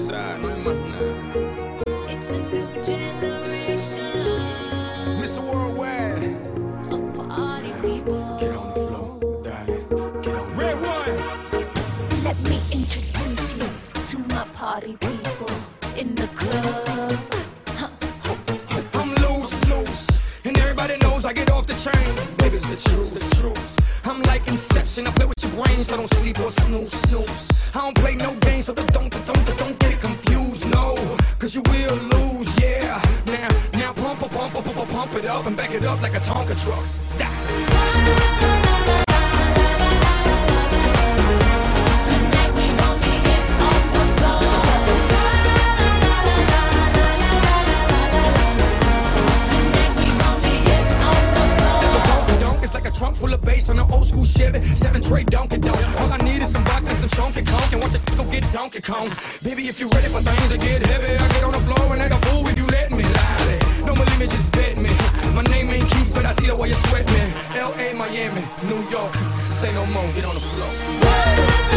side, no hay más nada. It's a new generation. Mr. Worldwide. Of party people. Get on the floor, darling. Get on the Red one. Let me introduce you to my party people in the club. I'm loose, and everybody knows I get off the train. Baby, it's the truth. I'm like Inception, I play with your brain, so don't sleep or snooze. I don't play no games, so don't get it confused, no. Cause you will lose, yeah. Now pump it up and back it up like a Tonka truck. Trunk full of bass on an old school Chevy 7 tray Donkey Donk. All I need is some vodka, some Chunky Conk, and watch it go get Donkey Kong. Baby, if you ready for things to get heavy, I get on the floor and act a fool if you let me. Lie. Don't believe me, just bet me. My name ain't Keith, but I see the way you sweat me. L.A., Miami, New York, say no more, get on the floor.